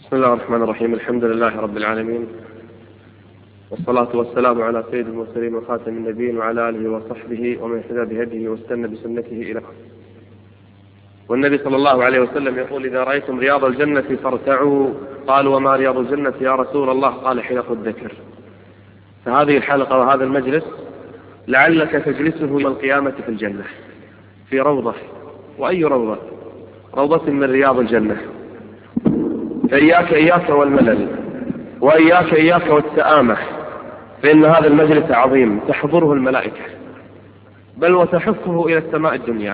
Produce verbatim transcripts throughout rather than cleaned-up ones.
بسم الله الرحمن الرحيم. الحمد لله رب العالمين، والصلاة والسلام على سيد المرسلين وخاتم النبيين وعلى آله وصحبه ومن اهتدى بهديه واستنى بسنته إلى آخره. والنبي صلى الله عليه وسلم يقول: إذا رأيتم رياض الجنة فارتعوا. قالوا: وما رياض الجنة يا رسول الله؟ قال: حلق الذكر. فهذه الحلقة وهذا المجلس لعلك تجلسه يوم القيامة في الجنة في روضة، وأي روضة؟ روضة من رياض الجنة. فإياك إياك والملل، وإياك إياك والسآمة، فإن هذا المجلس عظيم تحضره الملائكة، بل وتحفه إلى السماء الدنيا.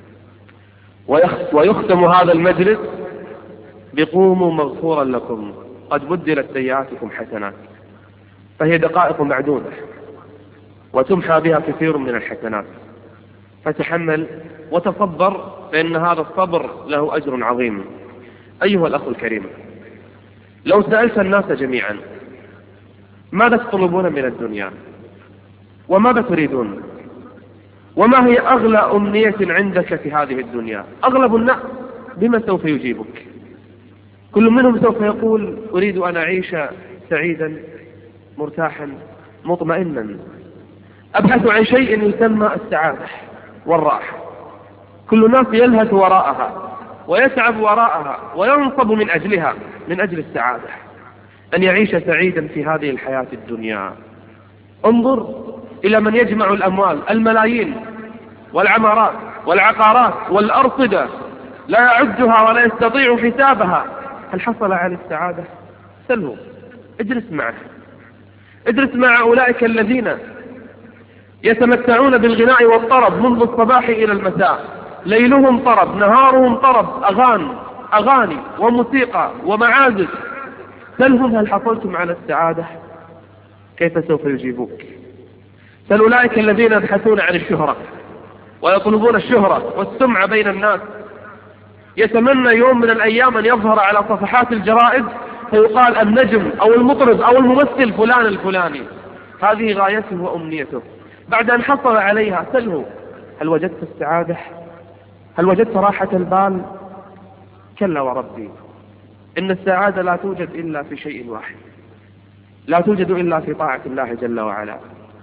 ويختم هذا المجلس بقوموا مغفورا لكم قد بدلت سيئاتكم حسنات. فهي دقائق معدودة وتمحى بها كثير من الحسنات، فتحمل وتصبر، فإن هذا الصبر له أجر عظيم. أيها الأخ الكريم، لو سألت الناس جميعا ماذا تطلبون من الدنيا وماذا تريدون وما هي أغلى أمنية عندك في هذه الدنيا، أغلب الناس بما سوف يجيبك؟ كل منهم سوف يقول: أريد أن أعيش سعيدا مرتاحا مطمئنا، أبحث عن شيء يسمى السعادة والراحة. كل الناس يلهث وراءها ويتعب وراءها وينصب من أجلها، من أجل السعادة، أن يعيش سعيدا في هذه الحياة الدنيا. انظر إلى من يجمع الأموال، الملايين والعمارات والعقارات والأرصدة، لا يعدها ولا يستطيع حسابها. هل حصل على السعادة؟ سله، اجلس معه، اجلس مع أولئك الذين يتمتعون بالغناء والطرب منذ الصباح إلى المساء، ليلهم طرب نهارهم طرب، أغاني أغاني وموسيقى ومعازف. سلهم: هل حصلتم على السعادة؟ كيف سوف يجيبوك؟ سل أولئك الذين يبحثون عن الشهرة ويطلبون الشهرة والسمعة بين الناس، يتمنى يوم من الأيام أن يظهر على صفحات الجرائد فيقال النجم أو المطرب أو الممثل فلان الفلاني. هذه غايته وأمنيته. بعد أن حصل عليها سله: هل وجدت السعادة؟ هل وجدت راحة البال؟ كلا وربي، إن السعادة لا توجد إلا في شيء واحد، لا توجد إلا في طاعة الله جل وعلا.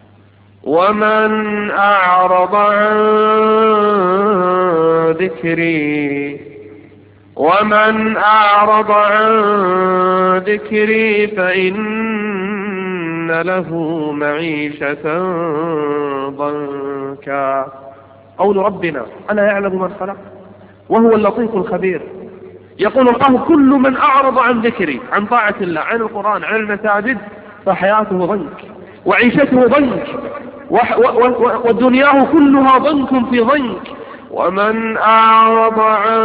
ومن أعرض عن ذكري ومن أعرض عن ذكري فإن له معيشة ضنكا. قول ربنا: ألا يعلم من خلق وهو اللطيف الخبير. يقول الله: كل من أعرض عن ذكري، عن طاعة الله، عن القرآن، عن المساجد، فحياته ضنك وعيشته ضنك ودنياه كلها ضنك في ضنك. ومن أعرض عن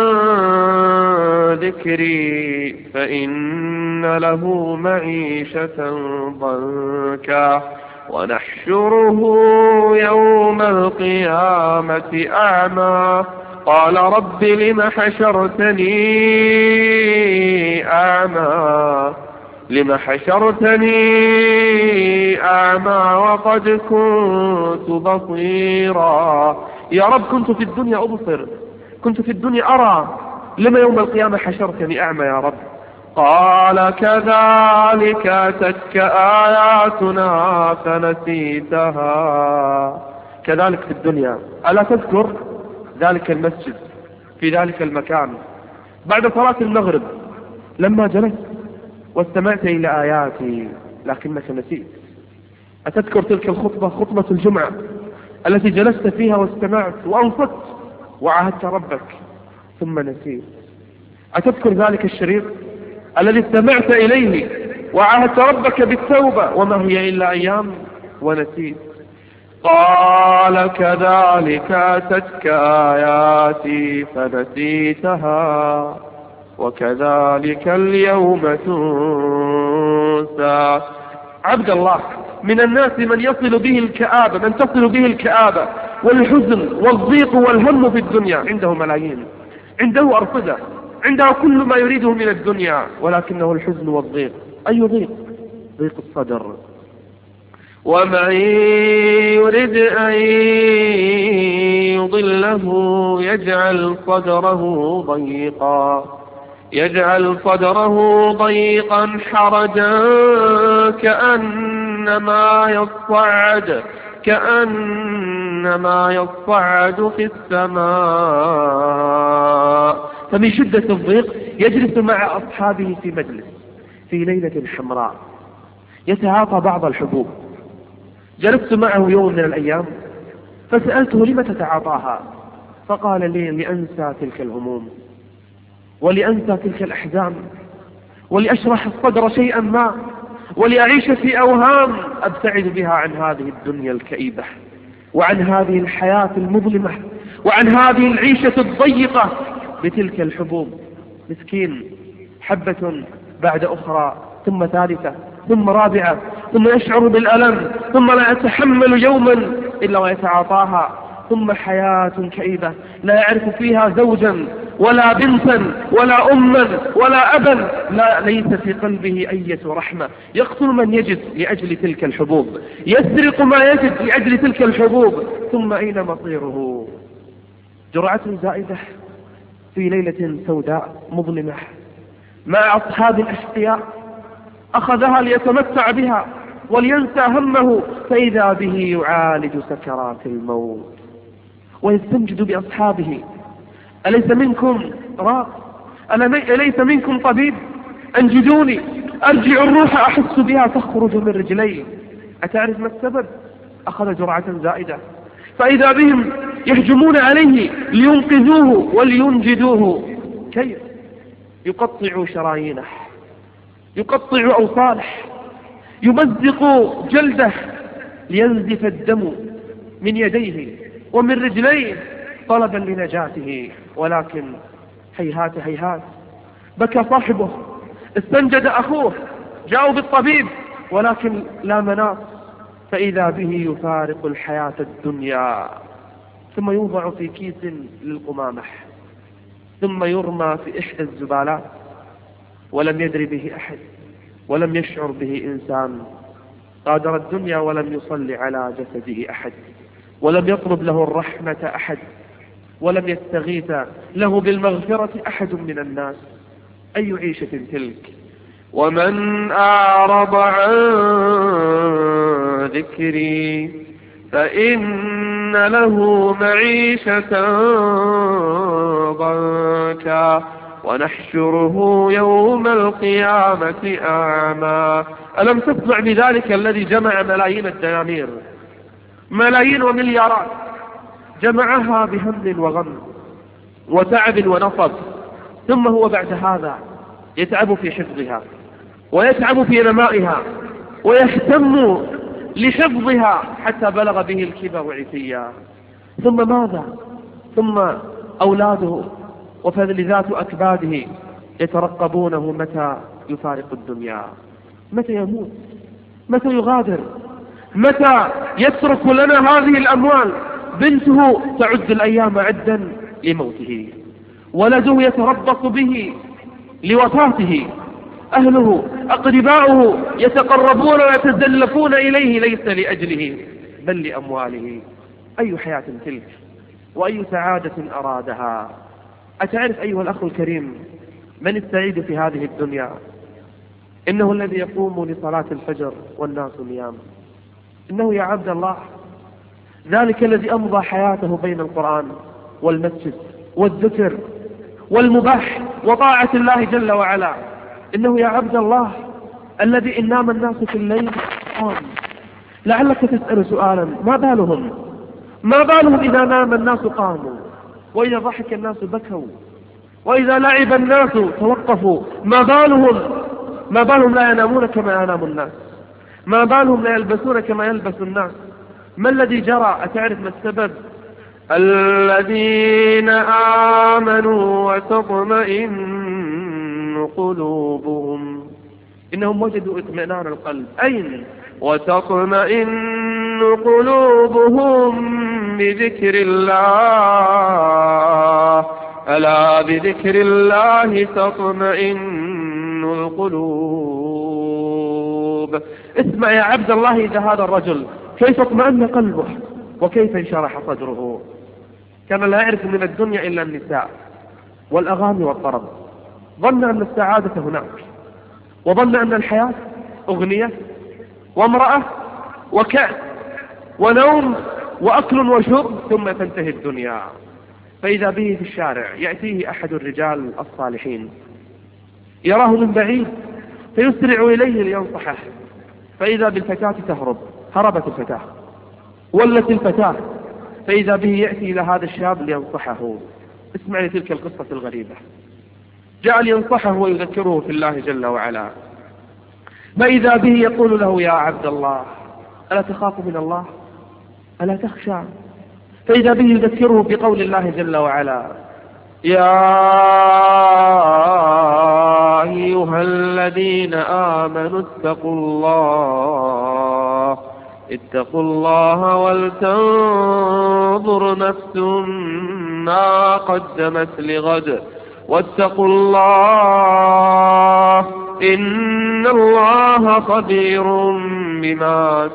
ذكري فإن له معيشة ضنكا ونحشره يوم القيامة أعمى. قال: رب لم حشرتني أعمى لم حشرتني أعمى وقد كنت بصيرا. يا رب، كنت في الدنيا أبصر، كنت في الدنيا أرى، لما يوم القيامة حشرتني أعمى يا رب؟ قال: كذلك أتتك آياتنا فنسيتها. كذلك في الدنيا، ألا تذكر ذلك المسجد في ذلك المكان بعد صلاة المغرب لما جلست واستمعت إلى آياتي لكنك نسيت؟ أتذكر تلك الخطبة، خطبة الجمعة التي جلست فيها واستمعت وأنصت وعاهدت ربك ثم نسيت؟ أتذكر ذلك الشريط الذي استمعت إليه وعاهدت ربك بالتوبة وما هي إلا أيام ونسيت؟ قال: كذلك أتتك آياتي فنسيتها وكذلك اليوم تنسى. عبد الله، من الناس من يصل به الكآبة، من تصل به الكآبة والحزن والضيق والهم في الدنيا. عنده ملايين، عنده أرصدة، عنده كل ما يريده من الدنيا، ولكنه الحزن والضيق. أي ضيق؟ ضيق الصدر. ومن يرد أن يضله يجعل صدره ضيقا يجعل صدره ضيقا حرجا كأنما يصعد كأنما يصعد في السماء. فمن شدة الضيق يجلس مع أصحابه في مجلس في ليلة حمراء يتعاطى بعض الحبوب. جلست معه يوم من الأيام فسألته لم تتعاطاها؟ فقال لي لأنسى تلك الهموم ولأنسى تلك الأحزان ولأشرح الصدر شيئا ما ولأعيش في أوهام أبتعد بها عن هذه الدنيا الكئيبة وعن هذه الحياة المظلمة وعن هذه العيشة الضيقة بتلك الحبوب. مسكين، حبة بعد أخرى ثم ثالثة ثم رابعة ثم يشعر بالألم ثم لا يتحمل يوما إلا ويتعاطاها، ثم حياة كئيبة لا يعرف فيها زوجا ولا بنتا ولا أما ولا أبا، لا ليس في قلبه أي رحمة. يقتل من يجد لأجل تلك الحبوب، يسرق ما يجد لأجل تلك الحبوب، ثم أين مصيره؟ جرعة زائدة في ليلة سوداء مظلمة مع أصحاب الأشقياء أخذها ليتمتع بها ولينسى همه، فإذا به يعالج سكرات الموت ويستنجد بأصحابه: أليس منكم راق؟ أليس منكم طبيب؟ أنجدوني، أرجع الروح أحس بها تخرج من رجلي. أتعرف ما السبب؟ أخذ جرعة زائدة، فإذا بهم يهجمون عليه لينقذوه ولينجدوه. كيف؟ يقطع شرايينه، يقطع أوصاله، يمزق جلده لينزف الدم من يديه ومن رجليه طلبا لنجاته، ولكن هيهات هيهات. بكى صاحبه، استنجد أخوه، جاءوا بالطبيب ولكن لا مناص، فإذا به يفارق الحياة الدنيا، ثم يوضع في كيس للقمامة ثم يرمى في إحدى الزبالات، ولم يدري به أحد ولم يشعر به إنسان. غادر الدنيا ولم يصلي على جسده أحد، ولم يطلب له الرحمة أحد، ولم يستغيث له بالمغفرة أحد من الناس. أي عيشة تلك! ومن أعرض عن ذكري فإن له معيشة ضنكا ونحشره يوم القيامة أعمى. ألم تسمع بذلك الذي جمع ملايين الدنانير، ملايين ومليارات، جمعها بهم وغم وتعب ونصب، ثم هو بعد هذا يتعب في حفظها ويتعب في نمائها ويهتم لحفظها حتى بلغ به الكبر عتيا. ثم ماذا؟ ثم أولاده وفلذات أكباده يترقبونه متى يفارق الدنيا، متى يموت، متى يغادر، متى يترك لنا هذه الأموال. بنته تعد الأيام عدا لموته، ولده يتربص به لوفاته، أهله أقرباؤه يتقربون ويتزلفون إليه ليس لأجله بل لأمواله. أي حياة تلك وأي سعادة أرادها! أتعرف أيها الأخ الكريم من السعيد في هذه الدنيا؟ إنه الذي يقوم لصلاة الفجر والناس نيام، إنه يا عبد الله ذلك الذي أمضى حياته بين القرآن والمسجد والذكر والمباح وطاعة الله جل وعلا. إنه يا عبد الله الذي إن نام الناس في الليل قام. لعلك تسأل سؤالا: ما بالهم؟ ما بالهم إذا نام الناس قاموا، وإذا ضحك الناس بكوا، وإذا لعب الناس توقفوا؟ ما بالهم؟ ما بالهم لا ينامون كما ينام الناس؟ ما بالهم لا يلبسون كما يلبس الناس؟ ما الذي جرى؟ أتعرف ما السبب؟ الذين آمنوا وتطمئن قلوبهم، إنهم وجدوا اطمئنان القلب. أين؟ وتطمئن قلوبهم بذكر الله، ألا بذكر الله تطمئن القلوب. اسمع يا عبد الله إذا هذا الرجل كيف اطمأن قلبه وكيف انشرح صدره. كان لا يعرف من الدنيا إلا النساء والأغاني والطرب ظن أن السعادة هناك، وظن أن الحياة أغنية وامرأة وكأس ونوم وأكل وشرب ثم تنتهي الدنيا. فإذا به في الشارع يأتيه أحد الرجال الصالحين يراه من بعيد فيسرع إليه لينصحه، فإذا بالفتاة تهرب، هربت الفتاة، ولت الفتاة، فإذا به يأتي إلى هذا الشاب لينصحه. اسمع لتلك القصة الغريبة. جاء لينصحه ويذكره في الله جل وعلا، فإذا به يقول له: يا عبد الله، ألا تخاف من الله؟ ألا تخشى؟ فإذا به يذكره بقول الله جل وعلا: يا أيها الذين آمنوا اتقوا الله اتقوا الله ولتنظر نفس ما قدمت لغد واتقوا الله إن الله خبير بما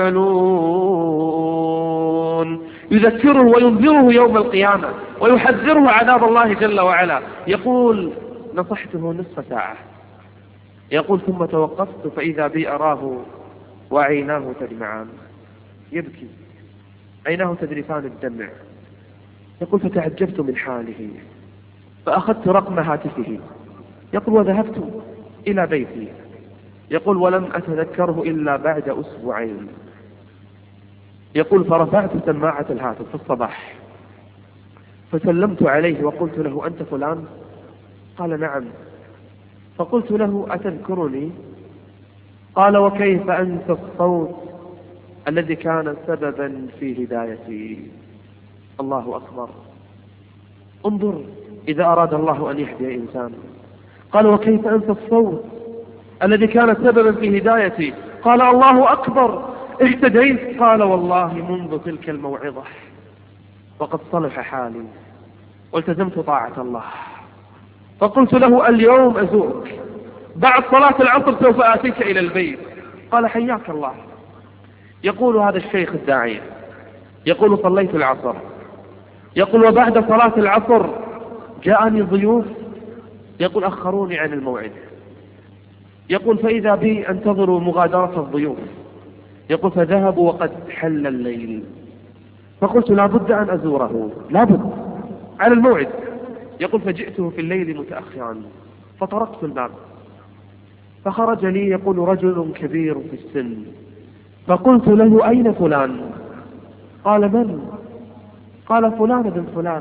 تعملون. يذكره وينذره يوم القيامة ويحذره عذاب الله جل وعلا. يقول: نصحته نصف ساعة. يقول: ثم توقفت فإذا بي أراه وعيناه تدمعان، يبكي، عيناه تذرفان الدمع. يقول: فتعجبت من حاله فأخذت رقم هاتفه. يقول: وذهبت إلى بيتي. يقول: ولم أتذكره إلا بعد أسبوعين. يقول: فرفعت سماعة الهاتف في الصباح فسلمت عليه وقلت له: أنت فلان؟ قال: نعم. فقلت له: أتذكرني؟ قال: وكيف أنت الصوت الذي كان سببا في هدايتي؟ الله أكبر. انظر إذا أراد الله أن يهدي إنسان. قال: وكيف أنت الصوت الذي كان سببا في هدايتي؟ قال: الله أكبر، اهتديت. قال: والله منذ تلك الموعظة وقد صلح حالي والتزمت طاعة الله. فقلت له: اليوم أزورك، بعد صلاة العصر سوف آتيك إلى البيت. قال: حياك الله. يقول هذا الشيخ الداعية، يقول: صليت العصر. يقول: وبعد صلاة العصر جاءني ضيوف، يقول: أخروني عن الموعد. يقول: فإذا بي أنتظر مغادرة الضيوف. يقول: فذهبوا وقد حل الليل. فقلت: لا بد أن أزوره، لا بد، على الموعد. يقول: فجئته في الليل متأخرا فطرقت الباب فخرج لي، يقول، رجل كبير في السن. فقلت له: أين فلان؟ قال: من؟ قال: فلان بن فلان.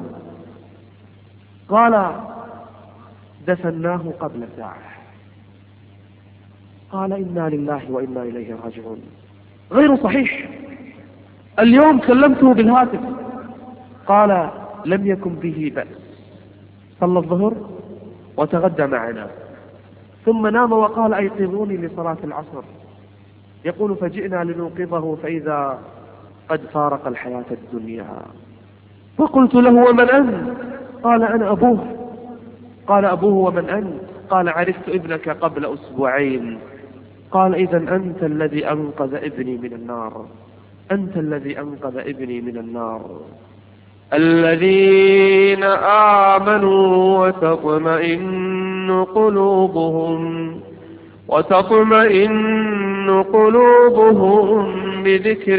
قال: دفناه قبل ساعة. قال: إنا لله وإنا إليه راجعون. غير صحيح. اليوم كلمته بالهاتف قال: لم يكن به بأس، صلى الظهر وتغدى معنا ثم نام وقال: أيقظوني لصلاة العصر. يقول: فجئنا لنوقظه فإذا قد فارق الحياة الدنيا. فقلت له: ومن أنت؟ قال: أنا أبوه. قال: أبوه ومن أنت؟ قال: عرفت ابنك قبل أسبوعين. قال: إذن أنت الذي أنقذ ابني من النار، أنت الذي أنقذ ابني من النار. الذين آمنوا وتطمئن قلوبهم وتطمئن قلوبهم بذكر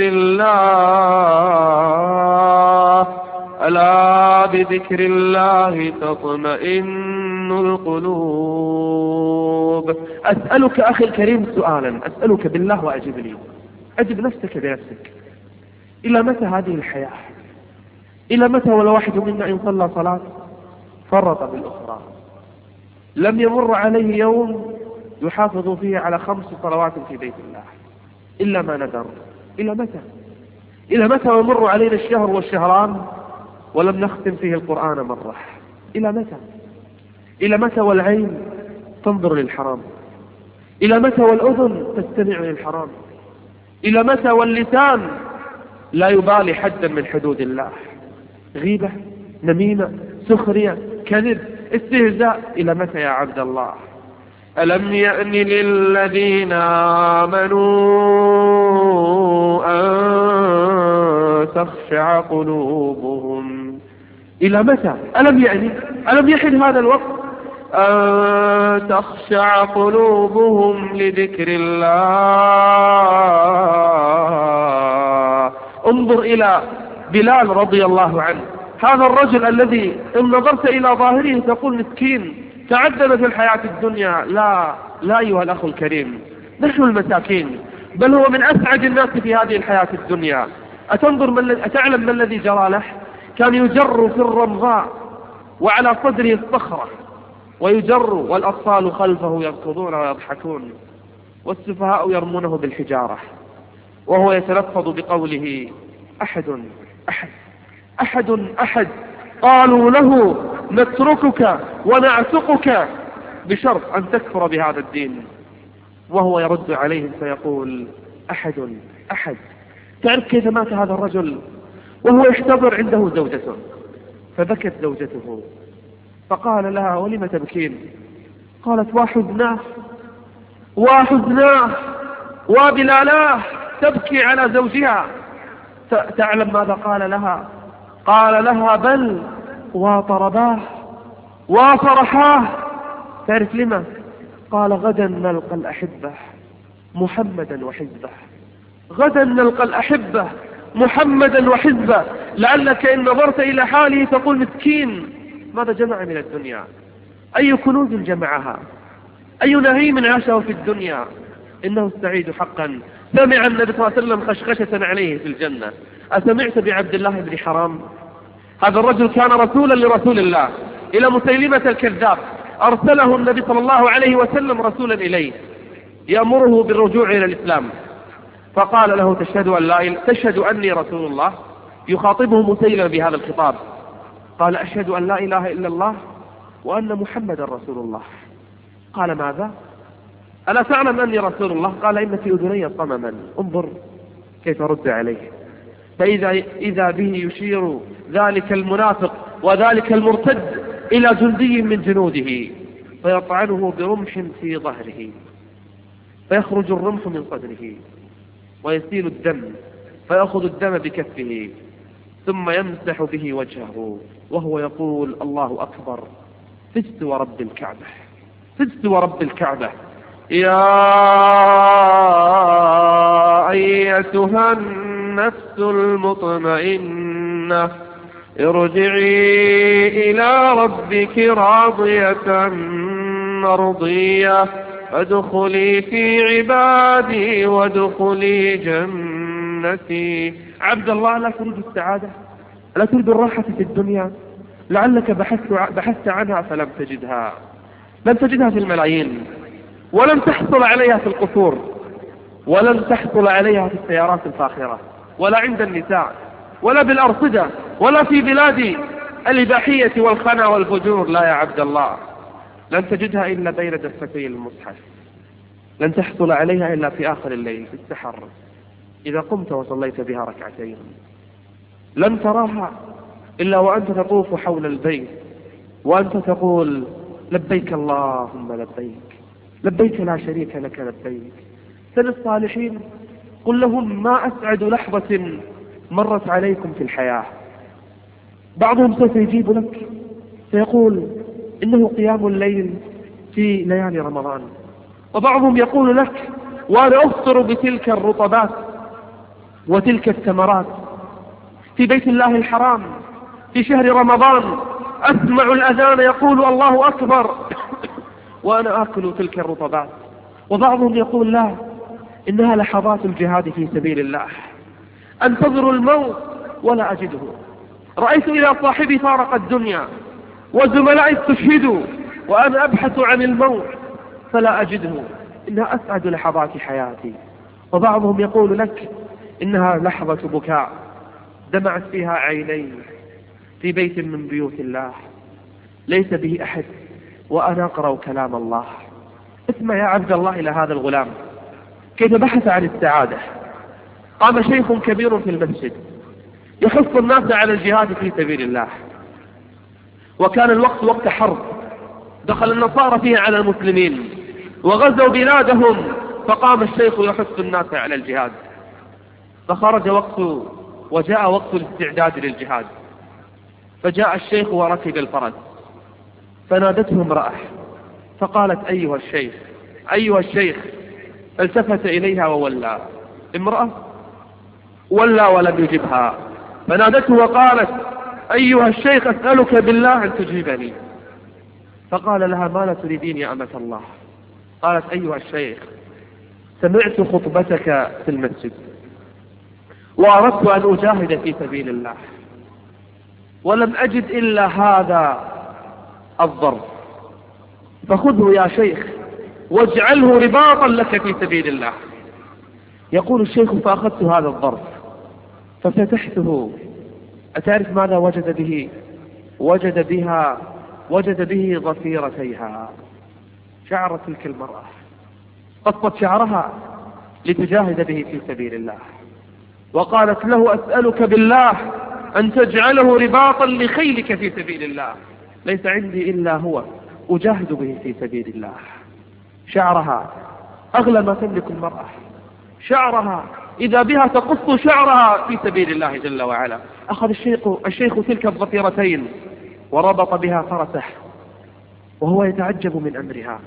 الله، ألا بذكر الله تطمئن القلوب. أسألك أخي الكريم سؤالا، أسألك بالله وأجبني، أجب نفسك بنفسك. إلى متى هذه الحياة؟ إلى متى ولا واحد منا إن صلى صلاة فرط بالأخرى؟ لم يمر عليه يوم يحافظ فيه على خمس صلوات في بيت الله إلا ما ندر. إلى متى؟ إلى متى ومر علينا الشهر والشهران ولم نختم فيه القرآن مرة؟ إلى متى؟ إلى متى والعين تنظر للحرام؟ إلى متى والأذن تستمع للحرام؟ إلى متى واللسان لا يبالي حدا من حدود الله؟ غيبة، نميمة، سخرية، كذب، استهزاء. إلى متى يا عبد الله؟ ألم يأن للذين آمنوا أن تخشع قلوبهم؟ إلى متى؟ ألم يأن؟ ألم يحن هذا الوقت؟ أن تخشع قلوبهم لذكر الله. انظر إلى بلال رضي الله عنه، هذا الرجل الذي إن نظرت إلى ظاهره تقول مسكين تعذب في الحياة الدنيا. لا لا أيها الأخ الكريم، نحن المساكين، بل هو من أسعد الناس في هذه الحياة الدنيا. أتنظر من أتعلم ما الذي جرى له؟ كان يجر في الرمضاء وعلى صدره الصخرة، ويجر والأطفال خلفه يركضون ويضحكون والسفهاء يرمونه بالحجارة، وهو يتلفظ بقوله أحد أحد أحد أحد. قالوا له نتركك ونعتقك بشرط أن تكفر بهذا الدين، وهو يرد عليهم فيقول أحد أحد. تعرف كيف مات هذا الرجل؟ وهو يحتضر عنده زوجته، فبكت زوجته فقال لها ولم تبكين؟ قالت وحزناه وحزناه وبلالاه، تبكي على زوجها. تعلم ماذا قال لها؟ قال لها بل وطرباه وفرحاه. تعرف لما؟ قال غدا نلقى الأحبة محمدا وحزبه، غدا نلقى الأحبة محمدا وحزبه. لعلك إن نظرت إلى حاله تقول مسكين، ماذا جمع من الدنيا؟ أي كنوز جمعها؟ أي نعيم عاشه في الدنيا؟ إنه السعيد حقا. سمع النبي صلى الله عليه وسلم خشخشة عليه في الجنة. أسمعت بعبد الله بن حرام؟ هذا الرجل كان رسولا لرسول الله إلى مسيلمة الكذاب، أرسله النبي صلى الله عليه وسلم رسولا إليه يأمره بالرجوع إلى الإسلام، فقال له تشهد أن لا إله تشهد أني رسول الله؟ يخاطبه مسيلمة بهذا الخطاب، قال أشهد أن لا إله إلا الله وأن محمدا رسول الله. قال ماذا؟ ألا تعلم أني رسول الله؟ قال إن في أذني صمما. انظر كيف رد عليه. فإذا إذا به يشير ذلك المنافق وذلك المرتد إلى جندي من جنوده فيطعنه برمح في ظهره، فيخرج الرمح من صدره ويسيل الدم، فيأخذ الدم بكفه ثم يمسح به وجهه وهو يقول الله أكبر، فزت ورب الكعبة، فزت ورب الكعبة. يا أيتها النفس المطمئنة ارجعي إلى ربك راضية مرضية فادخلي في عبادي وادخلي جنتي. عبد الله، لا تريد السعادة؟ لا تريد الراحة في الدنيا؟ لعلك بحثت, بحثت عنها فلم تجدها، لم تجدها في الملايين، ولم تحصل عليها في القصور، ولم تحصل عليها في السيارات الفاخرة، ولا عند النساء، ولا بالأرصدة، ولا في بلاد الإباحية والخنا والفجور. لا يا عبد الله، لن تجدها إلا بين دفتي المصحف، لن تحصل عليها إلا في آخر الليل في السحر إذا قمت وصليت بها ركعتين، لن تراها إلا وأنت تطوف حول البيت وأنت تقول لبيك اللهم لبيك، لبيك لا شريك لك لبيك. سل الصالحين قل لهم ما أسعد لحظة مرت عليكم في الحياة. بعضهم سوف يجيب لك سيقول إنه قيام الليل في ليالي رمضان، وبعضهم يقول لك وأنا أفطر بتلك الرطبات وتلك الثمرات في بيت الله الحرام في شهر رمضان، أسمع الأذان يقول الله أكبر وأنا آكل تلك الرطبات. وبعضهم يقول لا، إنها لحظات الجهاد في سبيل الله، أنتظر الموت ولا أجده. رأيت إلى صاحبي فارق الدنيا وزملائي استشهدوا وأنا أبحث عن الموت فلا أجده، إنها أسعد لحظات حياتي. وبعضهم يقول لك إنها لحظة بكاء دمعت فيها عيني في بيت من بيوت الله ليس به أحد وأنا أقرأ كلام الله. اسمع يا عبد الله إلى هذا الغلام كيف بحث عن السعادة. قام شيخ كبير في المسجد يحث الناس على الجهاد في سبيل الله، وكان الوقت وقت حرب، دخل النصارى فيه على المسلمين وغزوا بلادهم، فقام الشيخ يحث الناس على الجهاد. فخرج وقت وجاء وقت الاستعداد للجهاد، فجاء الشيخ وركب الفرس، فنادته امرأة فقالت أيها الشيخ أيها الشيخ، التفت إليها وولى. امرأة ولى ولم يجبها، فنادته وقالت أيها الشيخ أسألك بالله أن تجيبني. فقال لها ماذا تريدين يا أمة الله؟ قالت أيها الشيخ سمعت خطبتك في المسجد وأردت أن أجاهد في سبيل الله ولم أجد إلا هذا الظرف، فخذه يا شيخ واجعله رباطا لك في سبيل الله. يقول الشيخ فأخذت هذا الظرف ففتحته، أتعرف ماذا وجد به؟ وجد بها وجد به ضفيرتيها، شعر تلك المرأة، قصت شعرها لتجاهد به في سبيل الله، وقالت له أسألك بالله أن تجعله رباطا لخيلك في سبيل الله، ليس عندي إلا هو أجاهد به في سبيل الله. شعرها أغلى ما تملك المرأة، شعرها إذا بها تقص شعرها في سبيل الله جل وعلا. أخذ الشيخ, الشيخ تلك الضفيرتين وربط بها فرسه وهو يتعجب من أمرها،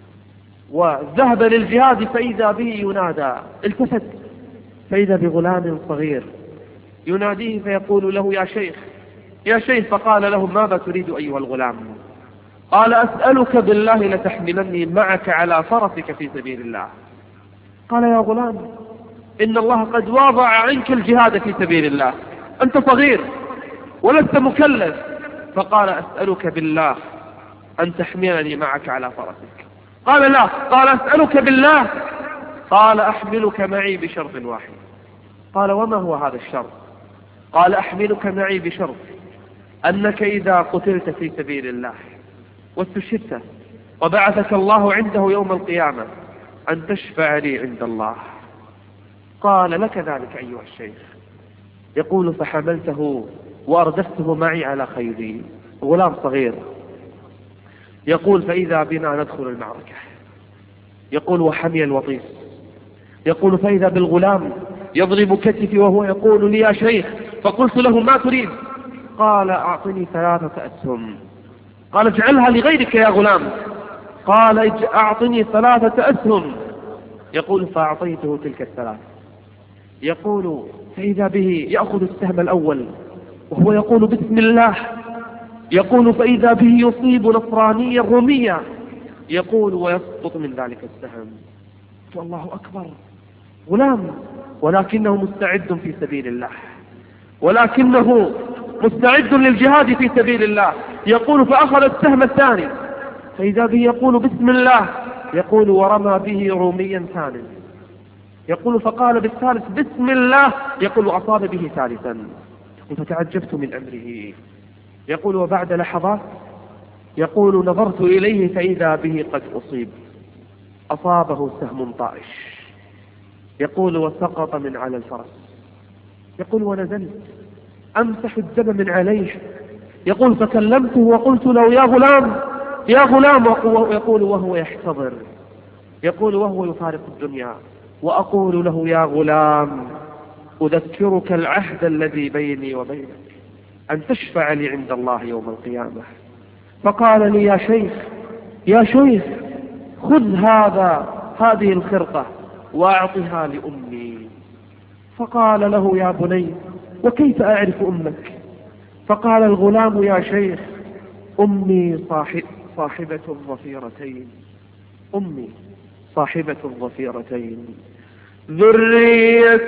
وذهب للجهاد فإذا به ينادى. التفت فإذا بغلام صغير يناديه فيقول له يا شيخ يا شيخ، فقال له ماذا تريد أيها الغلام؟ قال أسألك بالله لتحملني معك على فرسك في سبيل الله. قال يا غلام إن الله قد واضع عنك الجهاد في سبيل الله، أنت صغير ولست مكلف. فقال أسألك بالله أن تحملني معك على فرسك. قال لا. قال أسألك بالله. قال أحملك معي بشرط واحد. قال وما هو هذا الشرط؟ قال أحملك معي بشرط أنك إذا قتلت في سبيل الله واستشهدت وبعثك الله عنده يوم القيامة أن تشفع لي عند الله. قال لك ذلك أيها الشيخ. يقول فحملته وأردفته معي على خيلي، غلام صغير. يقول فإذا بنا ندخل المعركة. يقول وحمي الوطيس. يقول فإذا بالغلام يضرب كتفي وهو يقول لي يا شيخ، فقلت له ما تريد؟ قال أعطني ثلاثة أسهم. قال اجعلها لغيرك يا غلام. قال أعطني ثلاثة أسهم. يقول فأعطيته تلك الثلاث. يقول فإذا به يأخذ السهم الأول وهو يقول بسم الله. يقول فإذا به يصيب نصرانيا روميا. يقول ويسقط من ذلك السهم. والله أكبر، غلام ولكنه مستعد في سبيل الله، ولكنه مستعد للجهاد في سبيل الله. يقول فأخذ السهم الثاني فإذا به يقول بسم الله. يقول ورمى به روميا ثاني. يقول فقال بالثالث بسم الله. يقول أصاب به ثالثا. فتعجبت من أمره. يقول وبعد لحظات يقول نظرت إليه فإذا به قد أصيب، أصابه سهم طائش. يقول وسقط من على الفرس. يقول ونزلت أمسح الدم من عليه. يقول فكلمته وقلت له يا غلام يا غلام. يقول وهو يحتضر. يقول وهو يفارق الدنيا. وأقول له يا غلام أذكرك العهد الذي بيني وبينك أن تشفع لي عند الله يوم القيامة. فقال لي يا شيخ يا شيخ خذ هذا هذه الخرقة وأعطها لأمي. فقال له يا بني وكيف أعرف أمك؟ فقال الغلام يا شيخ أمي صاحب صاحبة الظفيرتين، أمي صاحبة الظفيرتين، ذرية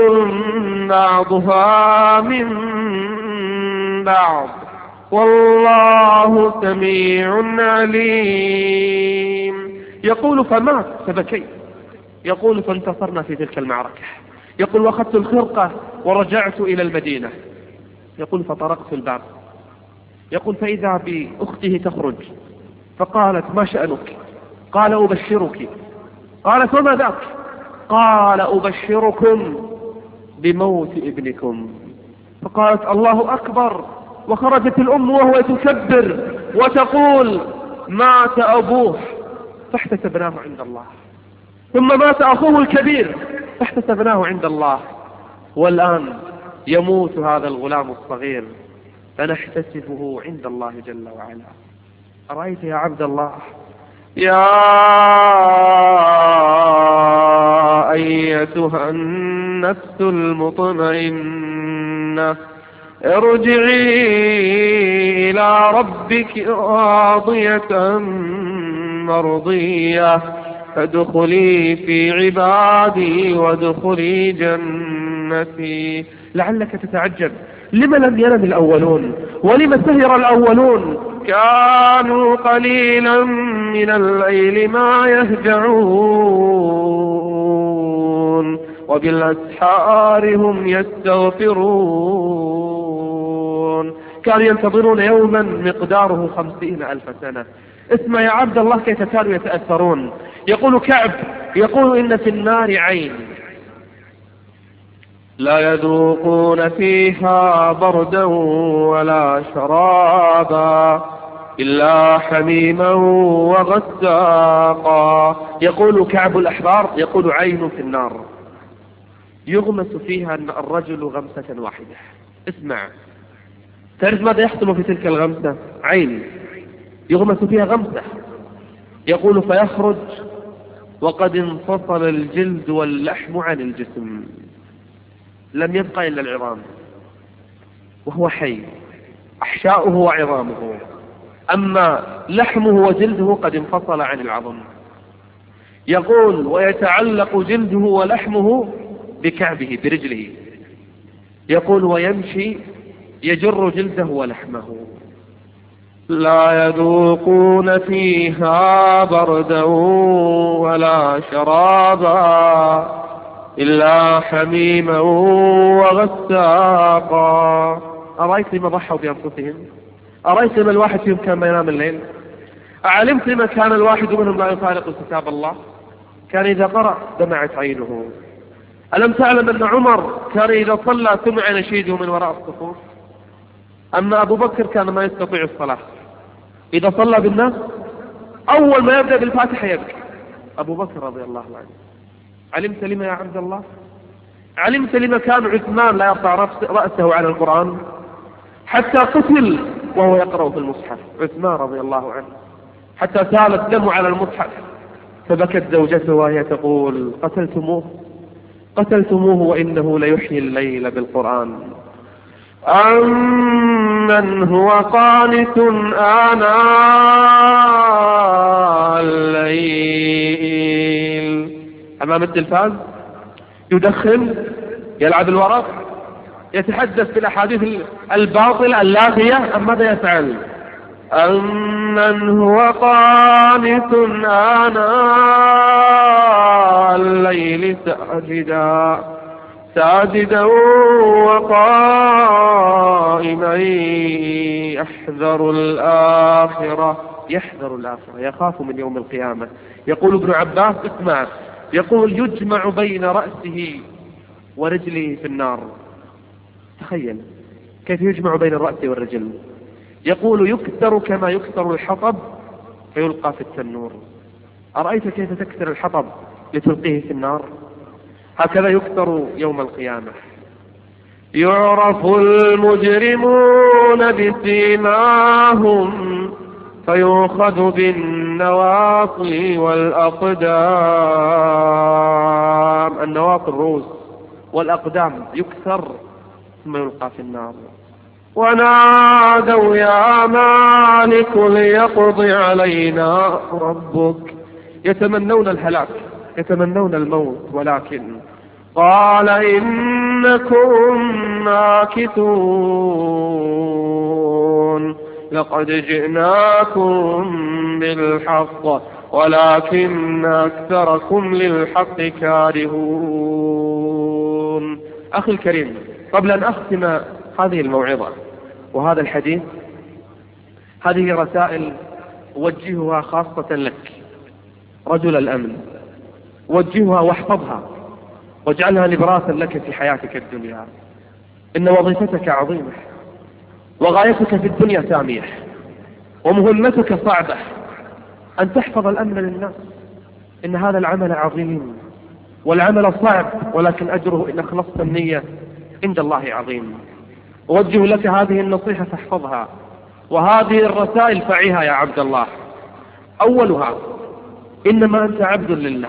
بعضها من بعض والله سميع عليم. يقول فمات فبكيت. يقول فانتصرنا في تلك المعركة. يقول واخذت الخرقة ورجعت إلى المدينة. يقول فطرقت الباب. يقول فإذا بأخته تخرج فقالت ما شأنك؟ قال أبشرك. قالت وما ذاك؟ قال أبشركم بموت ابنكم. فقالت الله أكبر. وخرجت الأم وهو تكبر وتقول مات أبوه فاحتسبناه عند الله، ثم مات أخوه الكبير فاحتسبناه عند الله، والآن يموت هذا الغلام الصغير فنحتسبه عند الله جل وعلا. أرأيت يا عبد الله يا أيتها النفس المطمئنة ارجعي إلى ربك راضية مرضية فادخلي في عبادي وادخلي جنتي. لعلك تتعجب لما لم ينم الأولون ولما سهر الأولون؟ كانوا قليلا من الليل ما يهجعون وبالأسحار هم يستغفرون. كانوا ينتظرون يوما مقداره خمسين ألف سنة. اسمع يا عبد الله كيف كانوا يتأثرون. يقول كعب يقول إن في النار عين لا يذوقون فيها بردا ولا شرابا إلا حميما وغساقا. يقول كعب الأحبار يقول عين في النار يغمس فيها الرجل غمسة واحدة. اسمع، تعرف ماذا يحصل في تلك الغمسة؟ عين يغمس فيها غمسة. يقول فيخرج وقد انفصل الجلد واللحم عن الجسم، لم يبقى إلا العظام وهو حي، أحشاؤه وعظامه، أما لحمه وجلده قد انفصل عن العظم. يقول ويتعلق جلده ولحمه بكعبه برجله. يقول ويمشي يجر جلده ولحمه. لا يذوقون فيها بردا ولا شرابا إلا حميما وغساقا. أرأيت لما ضحوا بأنفسهم؟ أرأيت لما الواحد فيهم كان ما ينام الليل؟ أعلمت لما كان الواحد منهم لا يفارق كتاب الله؟ كان إذا قرأ دمعت عينه. ألم تعلم أن عمر كان إذا صلى سمع نشيده من وراء الصفوف؟ أما أبو بكر كان ما يستطيع الصلاة، إذا صلى بالناس أول ما يبدأ بالفاتحة يبكي. أبو بكر رضي الله عنه. علمت لما يا عبد الله؟ علمت لما كان عثمان لا يرفع رأسه على القرآن حتى قتل وهو يقرأ في المصحف؟ عثمان رضي الله عنه حتى سال الدم على المصحف، فبكت زوجته وهي تقول قتلتموه قتلتموه وإنه ليحيي الليل بالقرآن. أمن هو قانت آناء الليل أمام التلفاز يدخن يلعب الورق يتحدث في الأحاديث الباطلة اللاغية أم ماذا يفعل؟ أمن هو قانت آناء الليل ساجدا ساجدا وقائما يحذر الآخرة يحذر الآخرة يخاف من يوم القيامة. يقول ابن عباس اسمع، يقول يجمع بين رأسه ورجله في النار. تخيل كيف يجمع بين الرأس والرجل. يقول يكسر كما يكسر الحطب فيلقى في التنور. أرأيت كيف تكسر الحطب لتلقيه في النار؟ هكذا يكسر يوم القيامة. يعرف المجرمون بسيماهم فيؤخذ بالنواصي والأقدام. النواصي الرؤوس والأقدام يكسر ثم يلقى في النار. ونادوا يا مالك ليقضي علينا ربك. يتمنون الهلاك يتمنون الموت، ولكن قال إنكم ماكثون لقد جئناكم بالحق ولكن أكثركم للحق كارهون. أخي الكريم، قبل أن أختم هذه الموعظة وهذا الحديث، هذه رسائل أوجهها خاصة لك رجل الأمن. وجهها واحفظها واجعلها نبراسا لك في حياتك الدنيا. إن وظيفتك عظيمة وغايتك في الدنيا سامية ومهمتك صعبة، أن تحفظ الأمن للناس. إن هذا العمل عظيم والعمل صعب، ولكن أجره إن أخلصت النية عند الله عظيم. أوجه لك هذه النصيحة فاحفظها، وهذه الرسائل فعيها يا عبد الله. أولها إنما أنت عبد لله.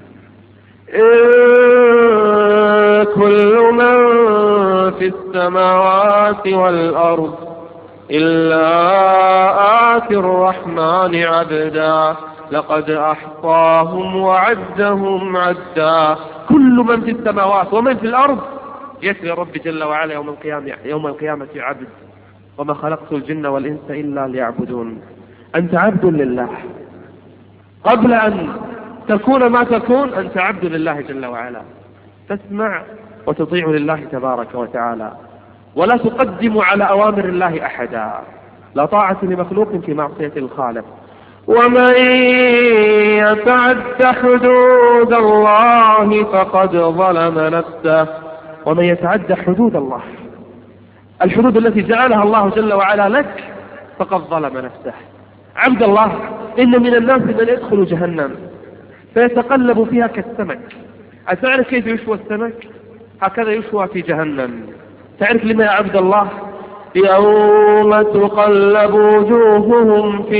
كل من في السماوات والأرض إلا آتي الرحمن عبدا لقد أحصاهم وعدهم عدا. كل من في السماوات ومن في الأرض يسري رب جل وعلا يوم القيامة, يوم القيامة عبد. وما خلقت الجن والإنس إلا ليعبدون. أنت عبد لله قبل أن تكون ما تكون. أنت عبد لله جل وعلا، تسمع وتطيع لله تبارك وتعالى، ولا تقدم على أوامر الله أحدا. لا طاعة لمخلوق في معصية الخالق. ومن يتعد حدود الله فقد ظلم نفسه. ومن يتعد حدود الله، الحدود التي جعلها الله جل وعلا لك، فقد ظلم نفسه. عبد الله، إن من الناس من يدخل جهنم فيتقلب فيها كالسمك. أتعرف كيف يشوى السمك؟ هكذا يشوى في جهنم. تعرف لما يا عبد الله؟ يوم تقلب وجوههم في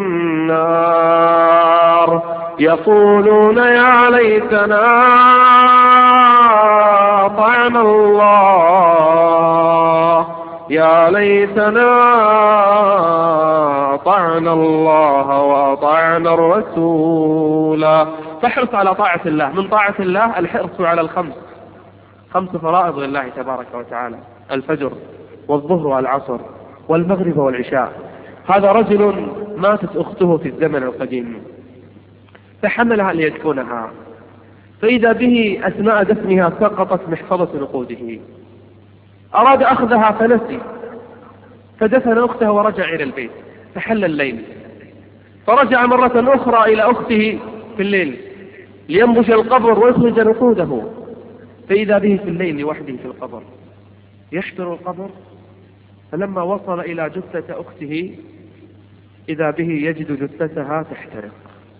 النار يقولون يا ليتنا أطعنا الله يا ليتنا أطعنا الله وأطعنا الرسول. فاحرص على طاعة الله. من طاعة الله الحرص على الخمس، خمس فرائض لله تبارك وتعالى: الفجر والظهر والعصر والمغرب والعشاء. هذا رجل ماتت أخته في الزمن القديم فحملها ليدفنها، فإذا به أثناء دفنها سقطت محفظة نقوده، أراد أخذها فنسي، فدفن أخته ورجع إلى البيت. فحل الليل فرجع مرة أخرى إلى أخته في الليل لينبش القبر ويخرج نقوده، فإذا به في الليل وحده في القبر يحفر القبر. فلما وصل إلى جثة أخته إذا به يجد جثتها تحترق،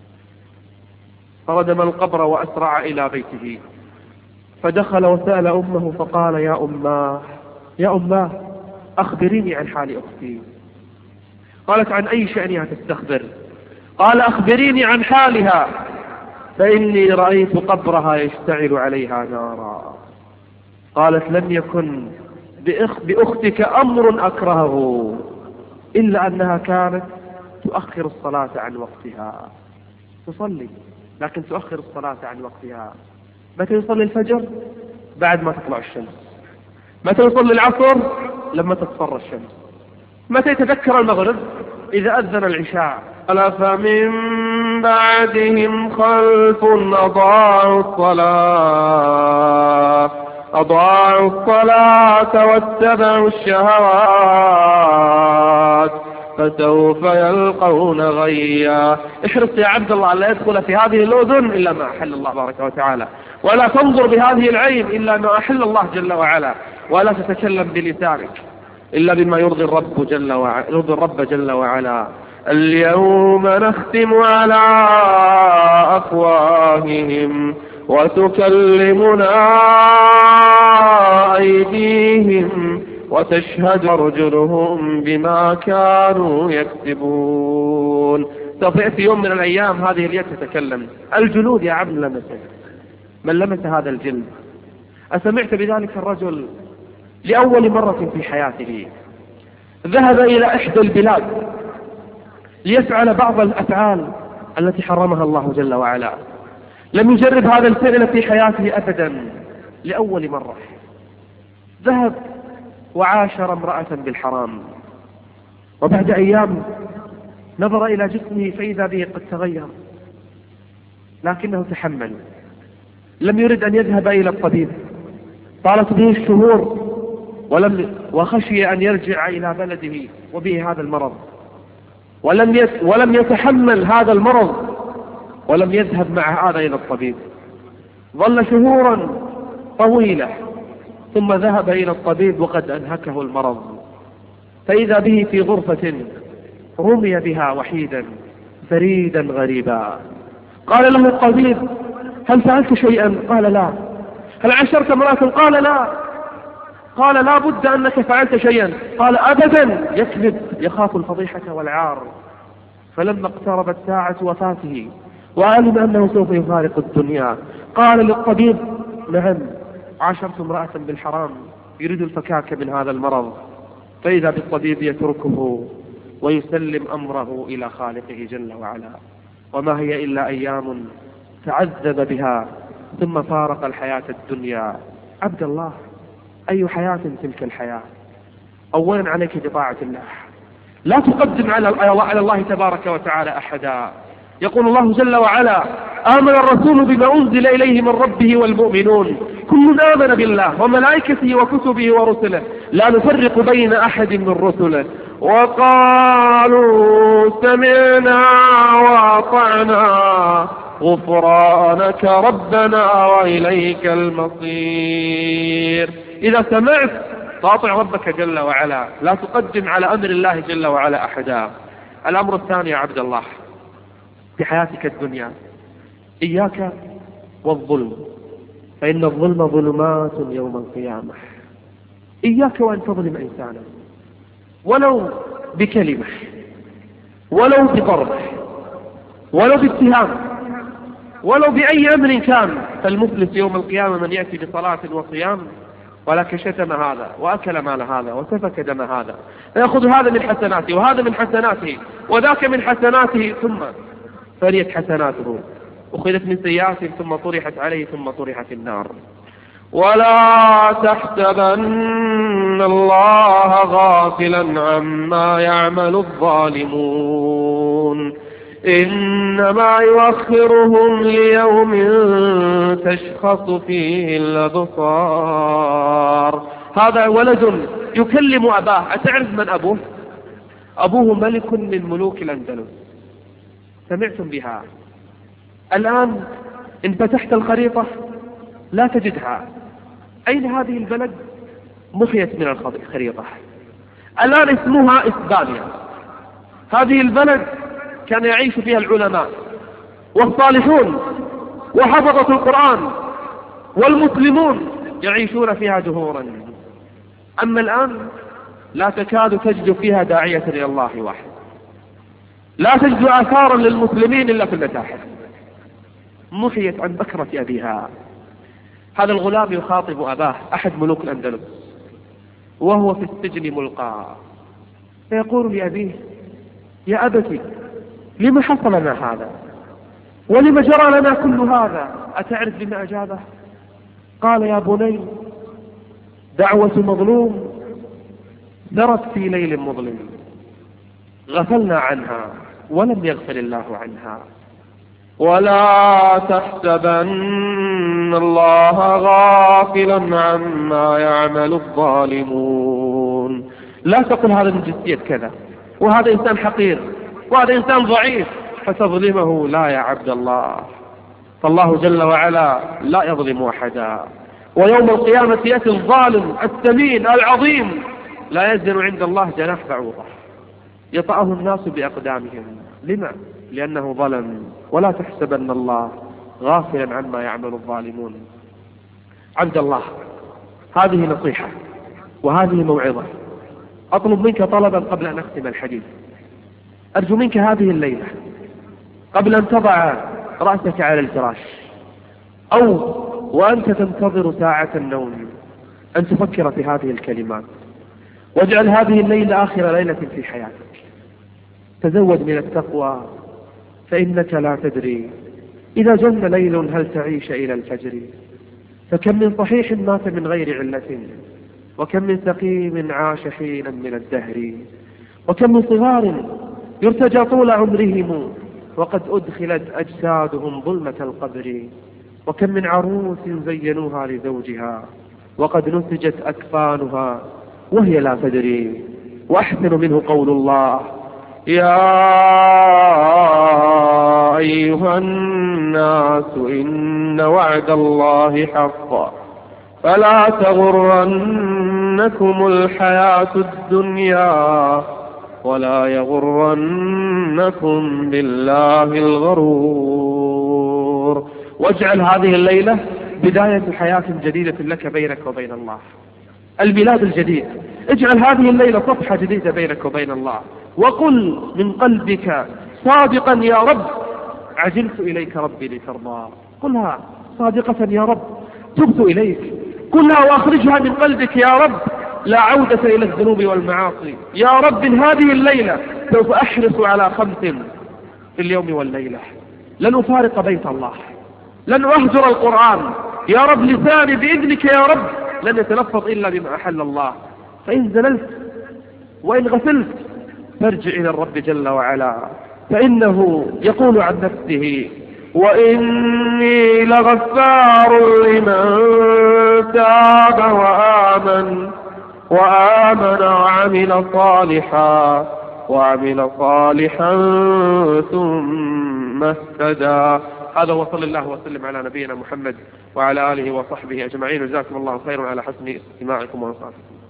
فردم القبر وأسرع إلى بيته، فدخل وسأل أمه فقال: يا أماه يا أماه أخبريني عن حال أختي. قالت: عن أي شأنها تستخبر؟ قال: أخبريني عن حالها فإني رأيت قبرها يشتعل عليها نارا. قالت: لم يكن بأختك أمر أكرهه إلا أنها كانت تؤخر الصلاة عن وقتها، تصلي لكن تؤخر الصلاة عن وقتها. متى يصلي الفجر؟ بعد ما تطلع الشمس. متى يصلي العصر؟ لما تصفر الشمس. متى يتذكر المغرب؟ إذا أذن العشاء. ألا فمن بعدهم خلف أضاعوا الصلاة أضاعوا الصلاة واتبعوا الشهوات فسوف يلقون غيا. احرص يا عبد الله لا يدخل في هذه الأذن إلا ما أحل الله تبارك وتعالى، ولا تنظر بهذه العين إلا ما أحل الله جل وعلا، ولا تتكلم بلسانك إلا بما يرضي الرب جل وعلا, يرضي الرب جل وعلا. اليوم نختم على أفواههم وتكلمنا أيديهم وتشهد أرجلهم بما كانوا يكسبون. سوف يأتي يوم من الأيام هذه اليد تتكلم. الجلود يا عبد لمسه، من لمس هذا الجلد؟ أسمعت بذلك الرجل لأول مرة في حياته ذهب إلى إحدى البلاد ليفعل بعض الأفعال التي حرمها الله جل وعلا. لم يجرب هذا الفعل في حياته أبدا، لأول مرة ذهب وعاشر امرأة بالحرام، وبعد أيام نظر إلى جسمه فإذا به قد تغير، لكنه تحمل، لم يرد أن يذهب إلى الطبيب. طالت به الشهور ولم وخشي أن يرجع إلى بلده وبه هذا المرض، ولم يت ولم يتحمل هذا المرض، ولم يذهب مع هذا إلى الطبيب. ظل شهورا طويلة ثم ذهب إلى الطبيب وقد أنهكه المرض، فإذا به في غرفة رمي بها وحيدا فريدا غريبا. قال له الطبيب: هل فعلت شيئا؟ قال: لا. هل عشرت امرأة؟ قال: لا. قال: لا بد أنك فعلت شيئا. قال: أبدا. يكذب، يخاف الفضيحة والعار. فلما اقتربت ساعة وفاته وعلم أنه سوف يفارق الدنيا. قال للطبيب: نعم، عاشرت امرأة بالحرام، يريد الفكاك من هذا المرض. فإذا بالطبيب يتركه ويسلم أمره إلى خالقه جل وعلا. وما هي إلا أيام تعذب بها ثم فارق الحياة الدنيا. عبد الله، أي حياة تلك الحياة؟ أولا عليك بطاعة الله، لا تقدم على الله تبارك وتعالى أحدا. يقول الله جل وعلا: آمن الرسول بما أنزل إليه من ربه والمؤمنون كل آمن بالله وملائكته وكتبه ورسله لا نفرق بين أحد من رسله وقالوا سمعنا وأطعنا غفرانك ربنا وإليك المصير. إذا سمعت فاطع ربك جل وعلا، لا تقدم على أمر الله جل وعلا أحدا. الأمر الثاني يا عبد الله في حياتك الدنيا: إياك والظلم، فإن الظلم ظلمات يوم القيامة. إياك وأن تظلم إنسانا ولو بكلمة، ولو بضرب، ولو باتهام، ولو بأي أمر كان. فالمفلس يوم القيامة من يأتي بصلاة وصيام ولكن شتم هذا وأكل مال هذا وسفك دم هذا، فيأخذ هذا من حسناته وهذا من حسناته وذاك من حسناته، ثم فريت حسناته أخذت من سيئاته ثم طرحت عليه ثم طرح في النار. ولا تحسبن الله غافلا عما يعمل الظالمون إنما يؤخرهم ليوم تشخص فيه الأبصار. هذا ولد يكلم أباه. أتعرف من أبوه؟ أبوه ملك من ملوك الأندلس، سمعتم بها. الآن إن فتحت الخريطة لا تجدها. أين هذه البلد؟ محيت من الخريطة. الآن اسمها إسبانيا. هذه البلد كان يعيش فيها العلماء والصالحون وحفظة القرآن والمسلمون يعيشون فيها دهورا. أما الآن لا تكاد تجد فيها داعية إلى الله واحد، لا تجد آثارا للمسلمين إلا في المتاحف، محيت عن بكرة أبيها. هذا الغلام يخاطب أباه أحد ملوك الأندلس وهو في السجن ملقى، فيقول لأبيه: يا أبتي، لما حصل لنا هذا؟ ولما جرى لنا كل هذا؟ أتعرف بما أجابه؟ قال: يا بني، دعوة مظلوم سرت في ليل مظلم، غفلنا عنها ولم يغفل الله عنها. ولا تحسبن الله غافلا عما يعمل الظالمون. لا تقل هذا من جنسية كذا، وهذا إنسان حقير، وهذا إنسان ضعيف، فتظلمه. لا يا عبد الله، فالله جل وعلا لا يظلم أحدا. ويوم القيامة يأتي الظالم الثمين العظيم لا يزن عند الله جناح بعوضة، يطأه الناس بأقدامهم. لما؟ لأنه ظلم. ولا تحسبن الله غافلا عما يعمل الظالمون. عبد الله، هذه نصيحة وهذه موعظة. أطلب منك طلبا قبل أن أختم الحديث. أرجو منك هذه الليلة قبل أن تضع رأسك على الفراش أو وأنت تنتظر ساعة النوم أن تفكر في هذه الكلمات، واجعل هذه الليلة آخر ليلة في حياتك. تزود من التقوى، فإنك لا تدري إذا جن ليل هل تعيش إلى الفجر. فكم من صحيح مات من غير علة، وكم من سقيم عاش حينا من الدهر، وكم من صغار يرتجى طول عمرهم وقد أدخلت أجسادهم ظلمة القبر، وكم من عروس زينوها لزوجها وقد نسجت أكفانها وهي لا تدري. وأحسن منه قول الله: يا أيها الناس إن وعد الله حق فلا تغرنكم الحياة الدنيا ولا يغرنكم بالله الغرور. واجعل هذه الليلة بداية حياة جديدة لك بينك وبين الله، الميلاد الجديد. اجعل هذه الليلة صفحة جديدة بينك وبين الله، وقل من قلبك صادقا: يا رب، عجلت إليك ربي لترضى. قلها صادقة يا رب تبت إليك. قلها وأخرجها من قلبك يا رب لا عودة إلى الذنوب والمعاصي. يا رب من هذه الليلة سوف أحرص على خمس في اليوم والليلة: لن أفارق بيت الله، لن أهجر القرآن، يا رب لساني بإذنك يا رب لن يتلفظ إلا بما أحل الله. فإن زللت وإن غفلت فارجع إلى الرب جل وعلا، فإنه يقول عن نفسه: وإني لغفار لمن تاب وآمن وآمن وعمل صالحا وعمل صالحا ثم اهتدى. هذا وصلى الله وسلم على نبينا محمد وعلى آله وصحبه أجمعين. جزاكم الله خيرا على حسن استماعكم وانصاتكم.